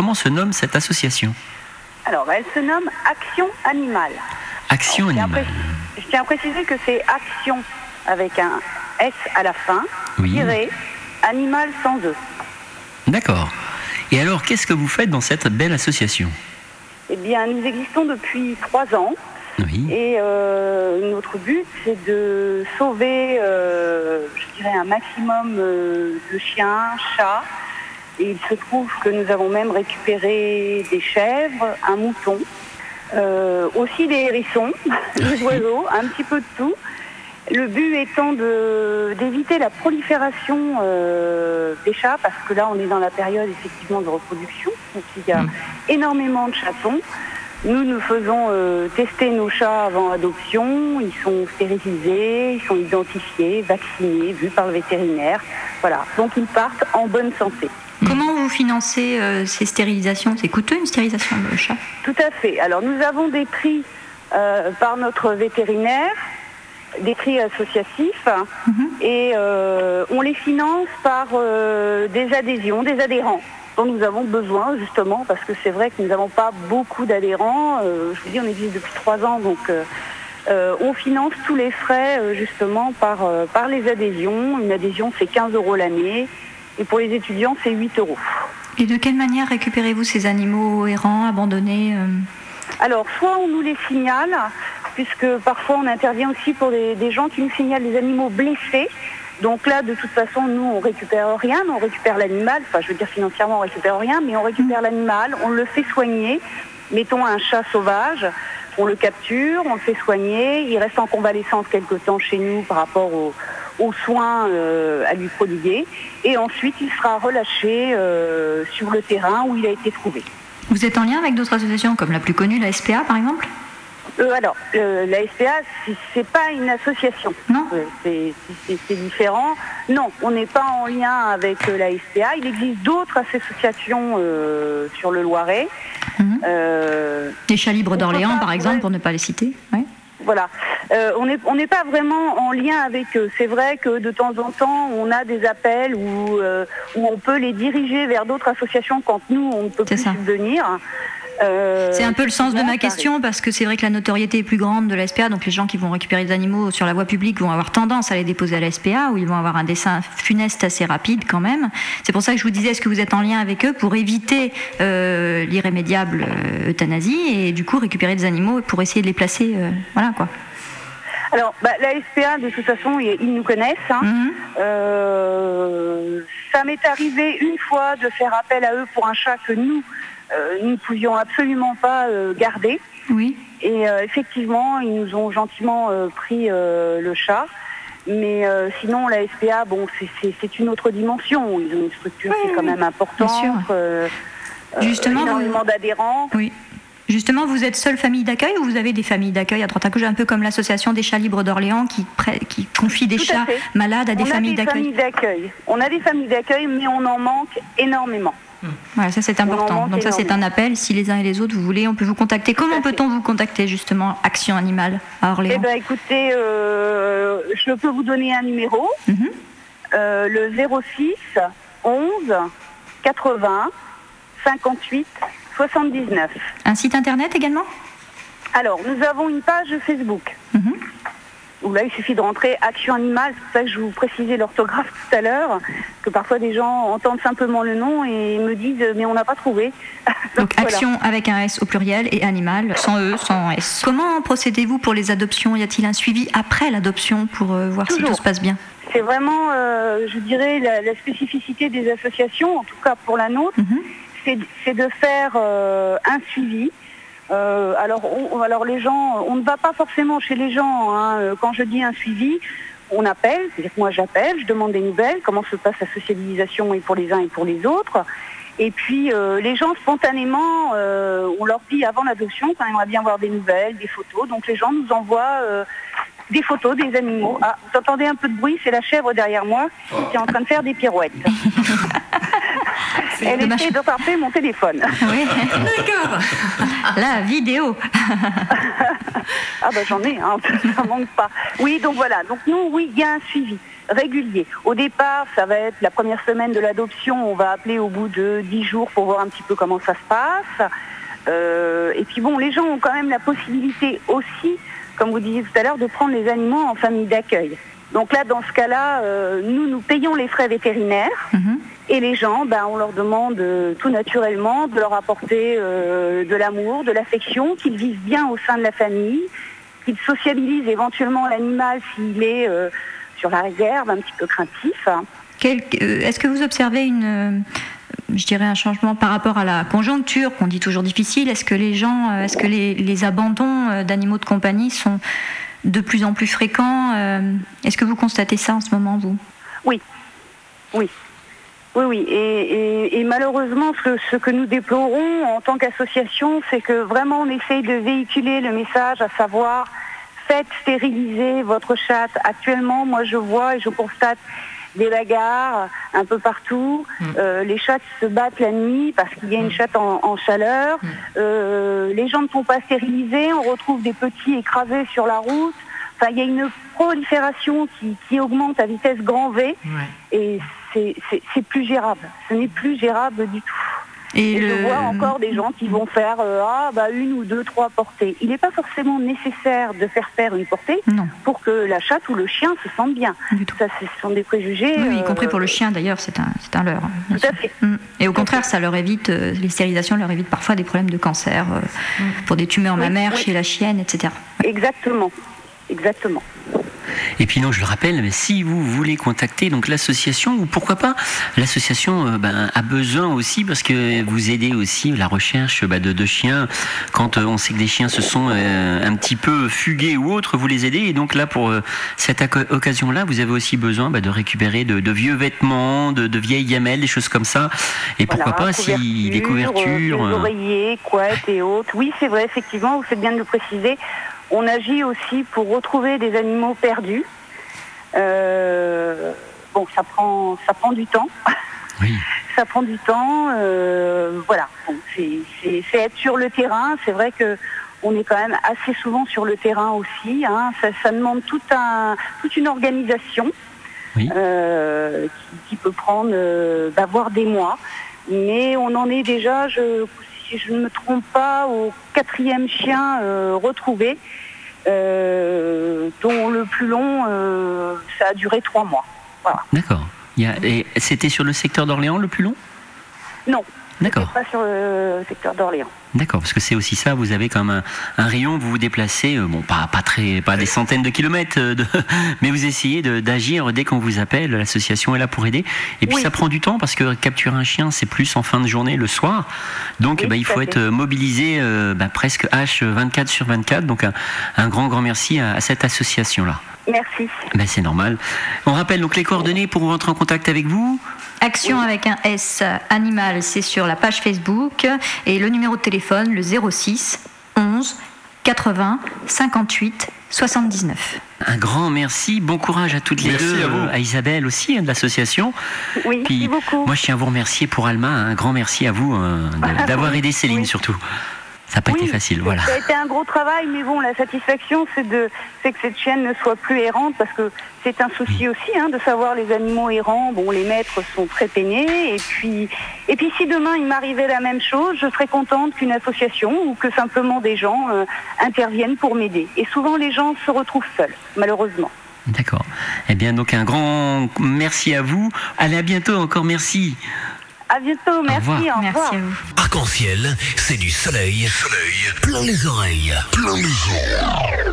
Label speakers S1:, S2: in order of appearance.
S1: comment se nomme cette association?
S2: Alors, elle se nomme Action Animale.
S1: Action Animale.
S2: Je tiens à préciser que c'est Action avec un S à la fin, tiré, Animal sans E.
S1: D'accord. Et alors, qu'est-ce que vous faites dans cette belle association?
S2: Eh bien, nous existons depuis 3 ans.
S1: Oui.
S2: Et notre but, c'est de sauver, je dirais, un maximum de chiens, chats. Et il se trouve que nous avons même récupéré des chèvres, un mouton, aussi des hérissons, des oiseaux, un petit peu de tout. Le but étant d'éviter la prolifération des chats, parce que là, on est dans la période effectivement de reproduction. Donc, il y a énormément de chatons. Nous faisons tester nos chats avant adoption, ils sont stérilisés, ils sont identifiés, vaccinés, vus par le vétérinaire. Voilà, donc ils partent en bonne santé.
S3: Comment vous financez ces stérilisations? C'est coûteux une stérilisation de chat?
S2: Tout à fait. Alors nous avons des prix par notre vétérinaire, des prix associatifs, et on les finance par des adhésions, des adhérents, dont nous avons besoin justement, parce que c'est vrai que nous n'avons pas beaucoup d'adhérents. Je vous dis, on existe depuis 3 ans, donc on finance tous les frais justement par les adhésions. Une adhésion, c'est 15 € l'année, et pour les étudiants, c'est 8 €.
S3: Et de quelle manière récupérez-vous ces animaux errants, abandonnés
S2: Alors, soit on nous les signale, puisque parfois on intervient aussi pour des gens qui nous signalent des animaux blessés. Donc là, de toute façon, nous, on récupère rien, mais on récupère l'animal. Enfin, je veux dire, financièrement, on récupère rien, mais on récupère l'animal, on le fait soigner. Mettons un chat sauvage, on le capture, on le fait soigner, il reste en convalescence quelque temps chez nous par rapport aux soins à lui prodiguer. Et ensuite, il sera relâché sur le terrain où il a été trouvé.
S3: Vous êtes en lien avec d'autres associations, comme la plus connue, la SPA, par exemple?
S2: Alors, la SPA, c'est pas une association.
S3: Non.
S2: C'est différent. Non, on n'est pas en lien avec la SPA. Il existe d'autres associations sur le Loiret.
S3: Les Chats Libres d'Orléans, par exemple, pour ne pas les citer. Oui.
S2: Voilà. On n'est pas vraiment en lien avec eux. C'est vrai que de temps en temps, on a des appels où on peut les diriger vers d'autres associations quand nous, on ne peut plus subvenir.
S3: C'est un peu le sens de ma question, parce que c'est vrai que la notoriété est plus grande de la SPA, donc les gens qui vont récupérer des animaux sur la voie publique vont avoir tendance à les déposer à la SPA, où ils vont avoir un dessin funeste assez rapide quand même. C'est pour ça que je vous disais, est-ce que vous êtes en lien avec eux pour éviter l'irrémédiable euthanasie et du coup récupérer des animaux pour essayer de les placer, voilà quoi.
S2: Alors, la SPA, de toute façon, ils nous connaissent. Ça m'est arrivé une fois de faire appel à eux pour un chat que nous ne pouvions absolument pas garder.
S3: Oui.
S2: Et effectivement, ils nous ont gentiment pris le chat. Mais sinon, la SPA, bon, c'est une autre dimension. Ils ont une structure qui est quand même importante.
S3: Justement,
S2: énormément d'adhérents.
S3: Oui. Justement, vous êtes seule famille d'accueil ou vous avez des familles d'accueil à droite à gauche, un peu comme l'association des Chats Libres d'Orléans qui confie des chats malades à des familles d'accueil?
S2: On a des familles d'accueil, mais on en manque énormément.
S3: Voilà, ça c'est important. Donc ça c'est un appel. Si les uns et les autres vous voulez, on peut vous contacter. Comment peut-on vous contacter justement, Action Animale à Orléans?
S2: Eh bien écoutez, je peux vous donner un numéro, le 06 11 80 58 79.
S3: Un site internet également?
S2: Alors, nous avons une page Facebook. Où là, il suffit de rentrer Action Animale. C'est pour ça que je vous précisais l'orthographe tout à l'heure, que parfois des gens entendent simplement le nom et me disent « mais on n'a pas trouvé ».
S3: Donc Action avec un S au pluriel et Animal, sans E, sans S. Comment procédez-vous pour les adoptions? Y a-t-il un suivi après l'adoption pour voir si tout se passe bien?
S2: C'est vraiment, je dirais, la spécificité des associations, en tout cas pour la nôtre, c'est de faire un suivi. Alors les gens, on ne va pas forcément chez les gens. Quand je dis un suivi, on appelle, c'est-à-dire que moi j'appelle, je demande des nouvelles, comment se passe la socialisation et pour les uns et pour les autres. Et puis les gens spontanément, on leur dit avant l'adoption qu'on aimerait bien voir des nouvelles, des photos. Donc les gens nous envoient des photos des animaux. Ah, vous entendez un peu de bruit, c'est la chèvre derrière moi qui est en train de faire des pirouettes. Elle essaie de frapper mon téléphone.
S3: Oui.
S4: D'accord.
S3: La vidéo.
S2: Ah bah j'en ai, hein, ça manque pas. Oui, donc voilà. Donc nous, oui, il y a un suivi régulier. Au départ, ça va être la première semaine de l'adoption. On va appeler au bout de 10 jours pour voir un petit peu comment ça se passe. Et puis bon, les gens ont quand même la possibilité aussi, comme vous disiez tout à l'heure, de prendre les animaux en famille d'accueil. Donc là, dans ce cas-là, nous payons les frais vétérinaires. Et les gens, on leur demande tout naturellement de leur apporter de l'amour, de l'affection, qu'ils vivent bien au sein de la famille, qu'ils sociabilisent éventuellement l'animal s'il est sur la réserve, un petit peu craintif.
S3: Est-ce que vous observez un changement par rapport à la conjoncture, qu'on dit toujours difficile? Est-ce que les abandons d'animaux de compagnie sont de plus en plus fréquents? Est-ce que vous constatez ça en ce moment, vous?
S2: Oui. Et malheureusement, ce que nous déplorons en tant qu'association, c'est que vraiment on essaye de véhiculer le message, à savoir, faites stériliser votre chatte. Actuellement, moi je vois et je constate des bagarres un peu partout. Les chats se battent la nuit parce qu'il y a une chatte en chaleur. Les gens ne sont pas stérilisés. On retrouve des petits écrasés sur la route. Enfin, il y a une prolifération qui augmente à vitesse grand V. Et c'est plus gérable. Ce n'est plus gérable du tout. Et je vois encore des gens qui vont faire 1 ou 2, 3 portées. Il n'est pas forcément nécessaire de faire une portée pour que la chatte ou le chien se sente bien. Ça, ce sont des préjugés.
S3: Oui, y compris pour le chien d'ailleurs, c'est un leurre.
S2: Tout à fait.
S3: Et au contraire, ça leur évite, les stérilisations leur évitent parfois des problèmes de cancer, pour des tumeurs mammaires chez la chienne, etc.
S2: Exactement.
S1: Et puis non, je le rappelle, mais si vous voulez contacter donc l'association, ou pourquoi pas, l'association a besoin aussi, parce que vous aidez aussi la recherche de chiens. Quand on sait que des chiens se sont un petit peu fugués ou autres, vous les aidez. Et donc là, pour cette occasion-là, vous avez aussi besoin de récupérer de vieux vêtements, de vieilles gamelles, des choses comme ça. Et pourquoi pas, si des couvertures...
S2: Des oreillers, couettes et autres. Oui, c'est vrai, effectivement, vous faites bien de le préciser. On agit aussi pour retrouver des animaux perdus. Ça prend du temps.
S1: Oui.
S2: Ça prend du temps. Voilà. Bon, c'est être sur le terrain. C'est vrai que on est quand même assez souvent sur le terrain aussi. Hein. Ça demande toute une organisation qui peut prendre, voire des mois. Mais on en est déjà, si je ne me trompe pas, au 4e chien retrouvé, dont le plus long, ça a duré 3 mois. Voilà.
S1: D'accord. Et c'était sur le secteur d'Orléans le plus long?
S2: Non.
S1: D'accord.
S2: Pas sur le secteur d'Orléans.
S1: D'accord, parce que c'est aussi ça, vous avez quand même un rayon, vous vous déplacez, pas des centaines de kilomètres, mais vous essayez d'agir dès qu'on vous appelle, l'association est là pour aider. Et puis ça prend du temps, parce que capturer un chien, c'est plus en fin de journée, le soir. Donc il faut être mobilisé presque H24 sur 24. Donc un grand merci à cette association-là.
S2: Merci.
S1: C'est normal. On rappelle donc les coordonnées pour rentrer en contact avec vous.
S3: Action avec un S animal, c'est sur la page Facebook, et le numéro de téléphone, le 06 11 80 58 79.
S1: Un grand merci, bon courage à toutes les deux, à Isabelle aussi de l'association.
S2: Oui, merci beaucoup.
S1: Moi je tiens à vous remercier pour Alma, un grand merci à vous d'avoir aidé Céline surtout. Ça n'a pas été facile, voilà.
S2: Ça a été un gros travail, mais bon, la satisfaction, c'est que cette chienne ne soit plus errante, parce que c'est un souci aussi, de savoir les animaux errants. Bon, les maîtres sont très peinés, et puis si demain il m'arrivait la même chose, je serais contente qu'une association ou que simplement des gens interviennent pour m'aider. Et souvent, les gens se retrouvent seuls, malheureusement.
S1: D'accord. Eh bien, donc un grand merci à vous. Allez, à bientôt, encore merci.
S2: À bientôt, merci, au revoir.
S3: Merci à vous.
S5: Arc-en-ciel, c'est du soleil, plein les oreilles, plein les yeux.